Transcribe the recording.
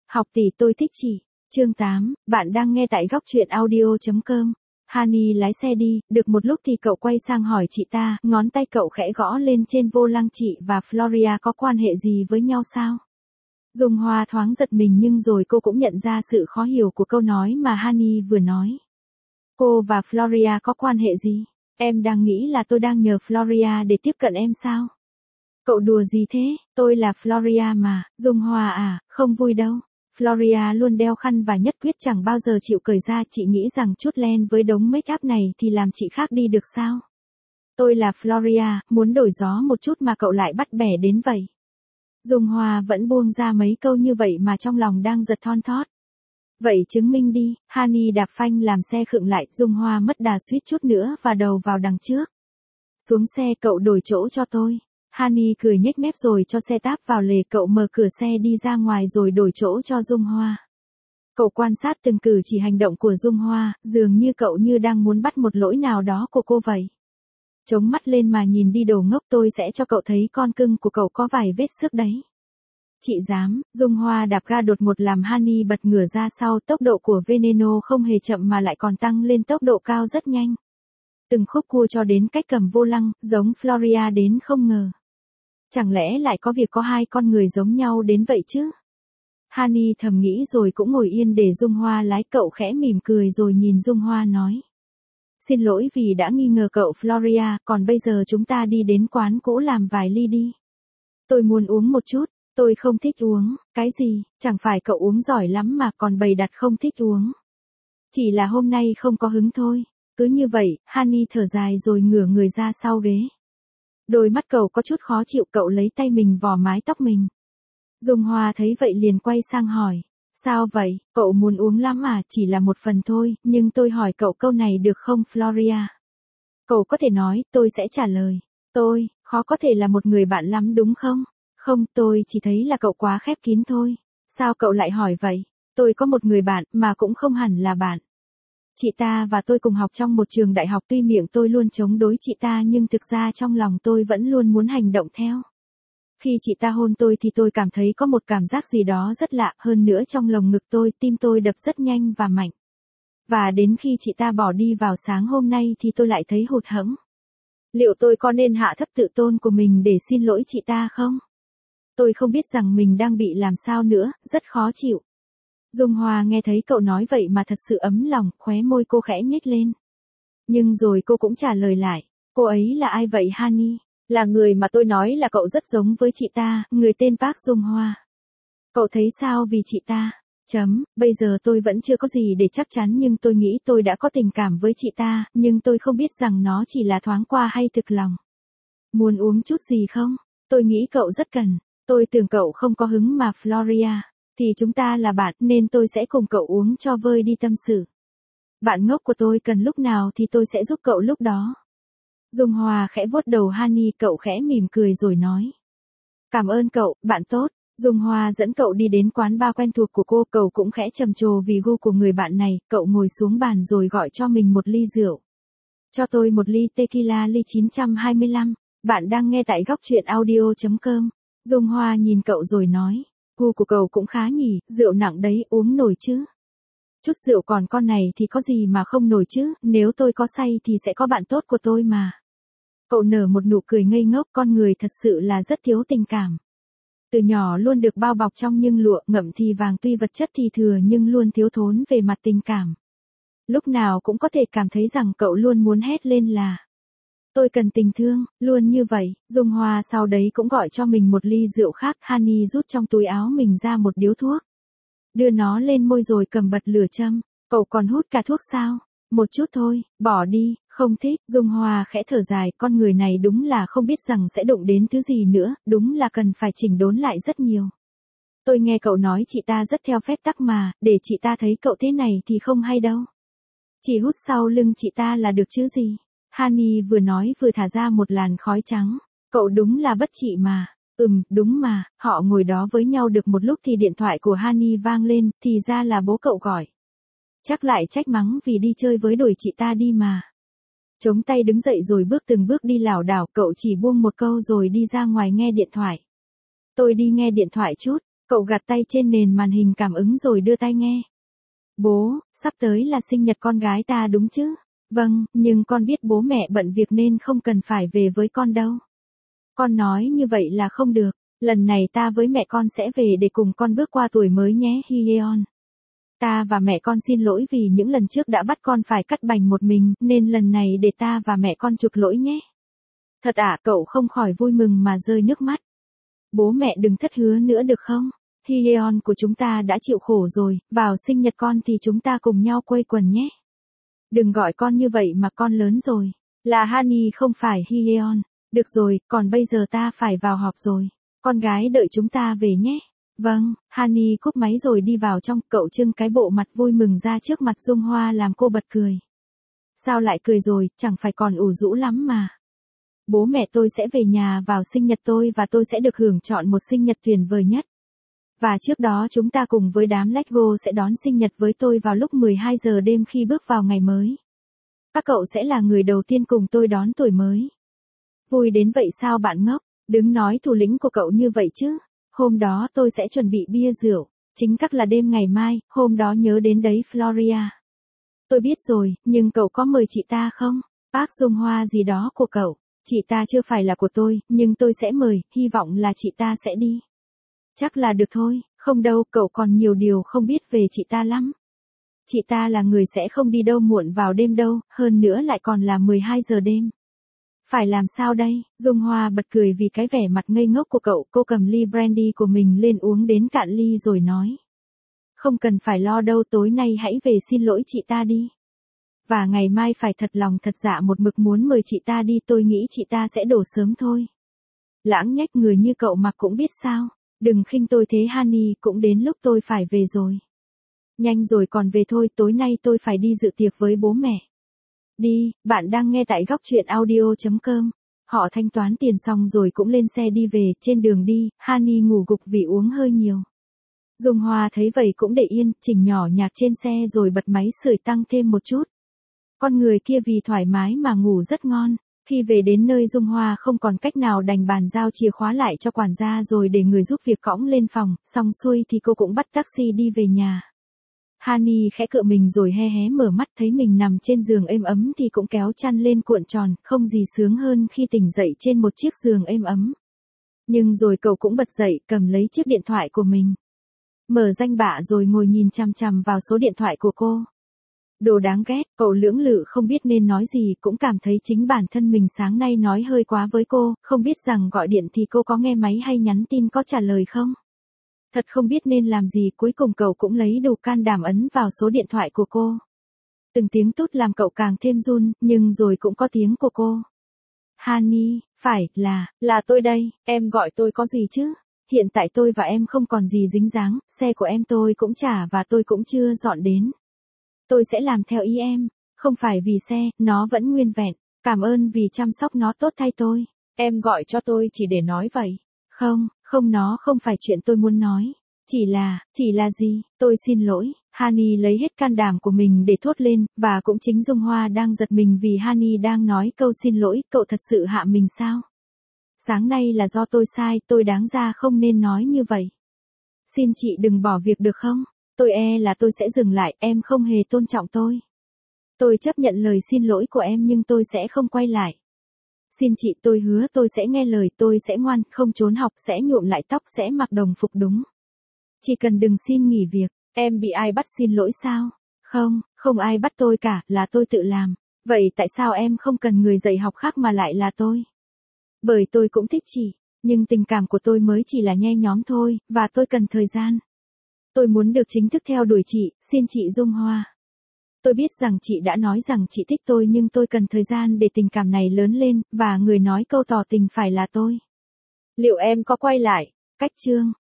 Học tỷ tôi thích chị. Chương 8, bạn đang nghe tại góc truyện audio.com. Hani lái xe đi, được một lúc thì cậu quay sang hỏi chị ta, ngón tay cậu khẽ gõ lên trên vô lăng. Chị và Floria có quan hệ gì với nhau sao? Dung Hoa thoáng giật mình nhưng rồi cô cũng nhận ra sự khó hiểu của câu nói mà Hani vừa nói. Cô và Floria có quan hệ gì? Em đang nghĩ là tôi đang nhờ Floria để tiếp cận em sao? Cậu đùa gì thế, tôi là Floria mà. Dung Hoa à, không vui đâu. Floria luôn đeo khăn và nhất quyết chẳng bao giờ chịu cởi ra. Chị nghĩ rằng chút len với đống make up này thì làm chị khác đi được sao? Tôi là Floria, muốn đổi gió một chút mà cậu lại bắt bẻ đến vậy. Dung Hoa vẫn buông ra mấy câu như vậy mà trong lòng đang giật thon thót. Vậy chứng minh đi. Hani đạp phanh làm xe khựng lại. Dung Hoa mất đà suýt chút nữa và đầu vào đằng trước. Xuống xe, cậu đổi chỗ cho tôi. Hani cười nhếch mép rồi cho xe táp vào lề. Cậu mở cửa xe đi ra ngoài rồi đổi chỗ cho Dung Hoa. Cậu quan sát từng cử chỉ hành động của Dung Hoa, dường như cậu như đang muốn bắt một lỗi nào đó của cô vậy. Chống mắt lên mà nhìn đi đồ ngốc, tôi sẽ cho cậu thấy con cưng của cậu có vài vết xước đấy. Chị dám. Dung Hoa đạp ga đột ngột làm Hani bật ngửa ra sau. Tốc độ của Veneno không hề chậm mà lại còn tăng lên tốc độ cao rất nhanh. Từng khúc cua cho đến cách cầm vô lăng, giống Floria đến không ngờ. Chẳng lẽ lại có việc có hai con người giống nhau đến vậy chứ? Hani thầm nghĩ rồi cũng ngồi yên để Dung Hoa lái. Cậu khẽ mỉm cười rồi nhìn Dung Hoa nói. Xin lỗi vì đã nghi ngờ cậu Floria, còn bây giờ chúng ta đi đến quán cũ làm vài ly đi. Tôi muốn uống một chút, tôi không thích uống. Cái gì, chẳng phải cậu uống giỏi lắm mà còn bày đặt không thích uống. Chỉ là hôm nay không có hứng thôi. Cứ như vậy, Hani thở dài rồi ngửa người ra sau ghế. Đôi mắt cậu có chút khó chịu, cậu lấy tay mình vò mái tóc mình. Dung Hoa thấy vậy liền quay sang hỏi. Sao vậy, cậu muốn uống lắm à? Chỉ là một phần thôi, nhưng tôi hỏi cậu câu này được không Floria? Cậu có thể nói, tôi sẽ trả lời. Tôi, khó có thể là một người bạn lắm đúng không? Không, tôi chỉ thấy là cậu quá khép kín thôi. Sao cậu lại hỏi vậy? Tôi có một người bạn, mà cũng không hẳn là bạn. Chị ta và tôi cùng học trong một trường đại học, tuy miệng tôi luôn chống đối chị ta nhưng thực ra trong lòng tôi vẫn luôn muốn hành động theo. Khi chị ta hôn tôi thì tôi cảm thấy có một cảm giác gì đó rất lạ, hơn nữa trong lồng ngực tôi, tim tôi đập rất nhanh và mạnh. Và đến khi chị ta bỏ đi vào sáng hôm nay thì tôi lại thấy hụt hẫng. Liệu tôi có nên hạ thấp tự tôn của mình để xin lỗi chị ta không? Tôi không biết rằng mình đang bị làm sao nữa, rất khó chịu. Dung Hoa nghe thấy cậu nói vậy mà thật sự ấm lòng, khóe môi cô khẽ nhếch lên. Nhưng rồi cô cũng trả lời lại. Cô ấy là ai vậy Hani? Là người mà tôi nói là cậu rất giống với chị ta, người tên Park Dung Hoa. Cậu thấy sao vì chị ta? Bây giờ tôi vẫn chưa có gì để chắc chắn nhưng tôi nghĩ tôi đã có tình cảm với chị ta, nhưng tôi không biết rằng nó chỉ là thoáng qua hay thực lòng. Muốn uống chút gì không? Tôi nghĩ cậu rất cần. Tôi tưởng cậu không có hứng mà Floria. Thì chúng ta là bạn nên tôi sẽ cùng cậu uống cho vơi đi tâm sự. Bạn ngốc của tôi cần lúc nào thì tôi sẽ giúp cậu lúc đó. Dung Hoa khẽ vuốt đầu Hani, cậu khẽ mỉm cười rồi nói. Cảm ơn cậu, bạn tốt. Dung Hoa dẫn cậu đi đến quán bar quen thuộc của cô, cậu cũng khẽ trầm trồ vì gu của người bạn này, cậu ngồi xuống bàn rồi gọi cho mình một ly rượu. Cho tôi một ly tequila ly 925, bạn đang nghe tại góc truyện audio.com. Dung Hoa nhìn cậu rồi nói. Gu của cậu cũng khá nhỉ, rượu nặng đấy, uống nổi chứ? Chút rượu còn con này thì có gì mà không nổi chứ, nếu tôi có say thì sẽ có bạn tốt của tôi mà. Cậu nở một nụ cười ngây ngốc, con người thật sự là rất thiếu tình cảm. Từ nhỏ luôn được bao bọc trong nhưng lụa, ngậm thì vàng, tuy vật chất thì thừa nhưng luôn thiếu thốn về mặt tình cảm. Lúc nào cũng có thể cảm thấy rằng cậu luôn muốn hét lên là tôi cần tình thương, luôn như vậy. Dung Hoa sau đấy cũng gọi cho mình một ly rượu khác. Hani rút trong túi áo mình ra một điếu thuốc. Đưa nó lên môi rồi cầm bật lửa châm. Cậu còn hút cả thuốc sao? Một chút thôi, bỏ đi, không thích. Dung Hoa khẽ thở dài, con người này đúng là không biết rằng sẽ đụng đến thứ gì nữa, đúng là cần phải chỉnh đốn lại rất nhiều. Tôi nghe cậu nói chị ta rất theo phép tắc mà, để chị ta thấy cậu thế này thì không hay đâu. Chỉ hút sau lưng chị ta là được chứ gì. Hani vừa nói vừa thả ra một làn khói trắng. Cậu đúng là bất trị mà. Đúng mà. Họ ngồi đó với nhau được một lúc thì điện thoại của Hani vang lên, thì ra là bố cậu gọi. Chắc lại trách mắng vì đi chơi với đuổi chị ta đi mà. Chống tay đứng dậy rồi bước từng bước đi lảo đảo, cậu chỉ buông một câu rồi đi ra ngoài nghe điện thoại. Tôi đi nghe điện thoại chút. Cậu gạt tay trên nền màn hình cảm ứng rồi đưa tai nghe. Bố, sắp tới là sinh nhật con gái ta đúng chứ? Vâng, nhưng con biết bố mẹ bận việc nên không cần phải về với con đâu. Con nói như vậy là không được. Lần này ta với mẹ con sẽ về để cùng con bước qua tuổi mới nhé Hyeon. Ta và mẹ con xin lỗi vì những lần trước đã bắt con phải cắt bành một mình, nên lần này để ta và mẹ con chuộc lỗi nhé. Thật ạ, cậu không khỏi vui mừng mà rơi nước mắt. Bố mẹ đừng thất hứa nữa được không? Hyeon của chúng ta đã chịu khổ rồi, vào sinh nhật con thì chúng ta cùng nhau quây quần nhé. Đừng gọi con như vậy mà con lớn rồi. Là Hani không phải Hyeon. Được rồi, còn bây giờ ta phải vào họp rồi. Con gái đợi chúng ta về nhé. Vâng, Hani cúp máy rồi đi vào trong, cậu trưng cái bộ mặt vui mừng ra trước mặt Dung Hoa làm cô bật cười. Sao lại cười rồi, chẳng phải còn ủ rũ lắm mà. Bố mẹ tôi sẽ về nhà vào sinh nhật tôi và tôi sẽ được hưởng chọn một sinh nhật tuyệt vời nhất. Và trước đó chúng ta cùng với đám Lego sẽ đón sinh nhật với tôi vào lúc 12 giờ đêm khi bước vào ngày mới. Các cậu sẽ là người đầu tiên cùng tôi đón tuổi mới. Vui đến vậy sao bạn ngốc, đừng nói thủ lĩnh của cậu như vậy chứ. Hôm đó tôi sẽ chuẩn bị bia rượu, chính xác là đêm ngày mai, hôm đó nhớ đến đấy Floria. Tôi biết rồi, nhưng cậu có mời chị ta không? Bác Dung Hoa gì đó của cậu, chị ta chưa phải là của tôi, nhưng tôi sẽ mời, hy vọng là chị ta sẽ đi. Chắc là được thôi, không đâu, cậu còn nhiều điều không biết về chị ta lắm. Chị ta là người sẽ không đi đâu muộn vào đêm đâu, hơn nữa lại còn là 12 giờ đêm. Phải làm sao đây? Dung Hoa bật cười vì cái vẻ mặt ngây ngốc của cậu, cô cầm ly brandy của mình lên uống đến cạn ly rồi nói. Không cần phải lo đâu, tối nay hãy về xin lỗi chị ta đi. Và ngày mai phải thật lòng thật dạ một mực muốn mời chị ta đi, tôi nghĩ chị ta sẽ đổ sớm thôi. Lãng nhách, người như cậu mà cũng biết sao. Đừng khinh tôi thế Hani, cũng đến lúc tôi phải về rồi. Nhanh rồi còn về thôi, tối nay tôi phải đi dự tiệc với bố mẹ. Đi, bạn đang nghe tại góc truyện audio.com. Họ thanh toán tiền xong rồi cũng lên xe đi về, trên đường đi, Hani ngủ gục vì uống hơi nhiều. Dung Hoa thấy vậy cũng để yên, chỉnh nhỏ nhạc trên xe rồi bật máy sưởi tăng thêm một chút. Con người kia vì thoải mái mà ngủ rất ngon. Khi về đến nơi Dung Hoa không còn cách nào đành bàn giao chìa khóa lại cho quản gia rồi để người giúp việc cõng lên phòng, xong xuôi thì cô cũng bắt taxi đi về nhà. Hani khẽ cựa mình rồi hé hé mở mắt thấy mình nằm trên giường êm ấm thì cũng kéo chăn lên cuộn tròn, không gì sướng hơn khi tỉnh dậy trên một chiếc giường êm ấm. Nhưng rồi cậu cũng bật dậy cầm lấy chiếc điện thoại của mình. Mở danh bạ rồi ngồi nhìn chằm chằm vào số điện thoại của cô. Đồ đáng ghét, cậu lưỡng lự không biết nên nói gì, cũng cảm thấy chính bản thân mình sáng nay nói hơi quá với cô, không biết rằng gọi điện thì cô có nghe máy hay nhắn tin có trả lời không. Thật không biết nên làm gì, cuối cùng cậu cũng lấy đủ can đảm ấn vào số điện thoại của cô. Từng tiếng tút làm cậu càng thêm run, nhưng rồi cũng có tiếng của cô. Hani, phải, là tôi đây, em gọi tôi có gì chứ? Hiện tại tôi và em không còn gì dính dáng, xe của em tôi cũng trả và tôi cũng chưa dọn đến. Tôi sẽ làm theo ý em, không phải vì xe, nó vẫn nguyên vẹn, cảm ơn vì chăm sóc nó tốt thay tôi. Em gọi cho tôi chỉ để nói vậy. Không nó không phải chuyện tôi muốn nói. Chỉ là gì, tôi xin lỗi. Hani lấy hết can đảm của mình để thốt lên, và cũng chính Dung Hoa đang giật mình vì Hani đang nói câu xin lỗi, cậu thật sự hạ mình sao? Sáng nay là do tôi sai, tôi đáng ra không nên nói như vậy. Xin chị đừng bỏ việc được không? Tôi là tôi sẽ dừng lại, em không hề tôn trọng tôi. Tôi chấp nhận lời xin lỗi của em nhưng tôi sẽ không quay lại. Xin chị, tôi hứa tôi sẽ nghe lời, tôi sẽ ngoan, không trốn học, sẽ nhuộm lại tóc, sẽ mặc đồng phục đúng. Chỉ cần đừng xin nghỉ việc. Em bị ai bắt xin lỗi sao? Không ai bắt tôi cả, là tôi tự làm. Vậy tại sao em không cần người dạy học khác mà lại là tôi? Bởi tôi cũng thích chị, nhưng tình cảm của tôi mới chỉ là nhe nhóm thôi, và tôi cần thời gian. Tôi muốn được chính thức theo đuổi chị, xin chị Dung Hoa. Tôi biết rằng chị đã nói rằng chị thích tôi nhưng tôi cần thời gian để tình cảm này lớn lên, và người nói câu tỏ tình phải là tôi. Liệu em có quay lại? Cách chương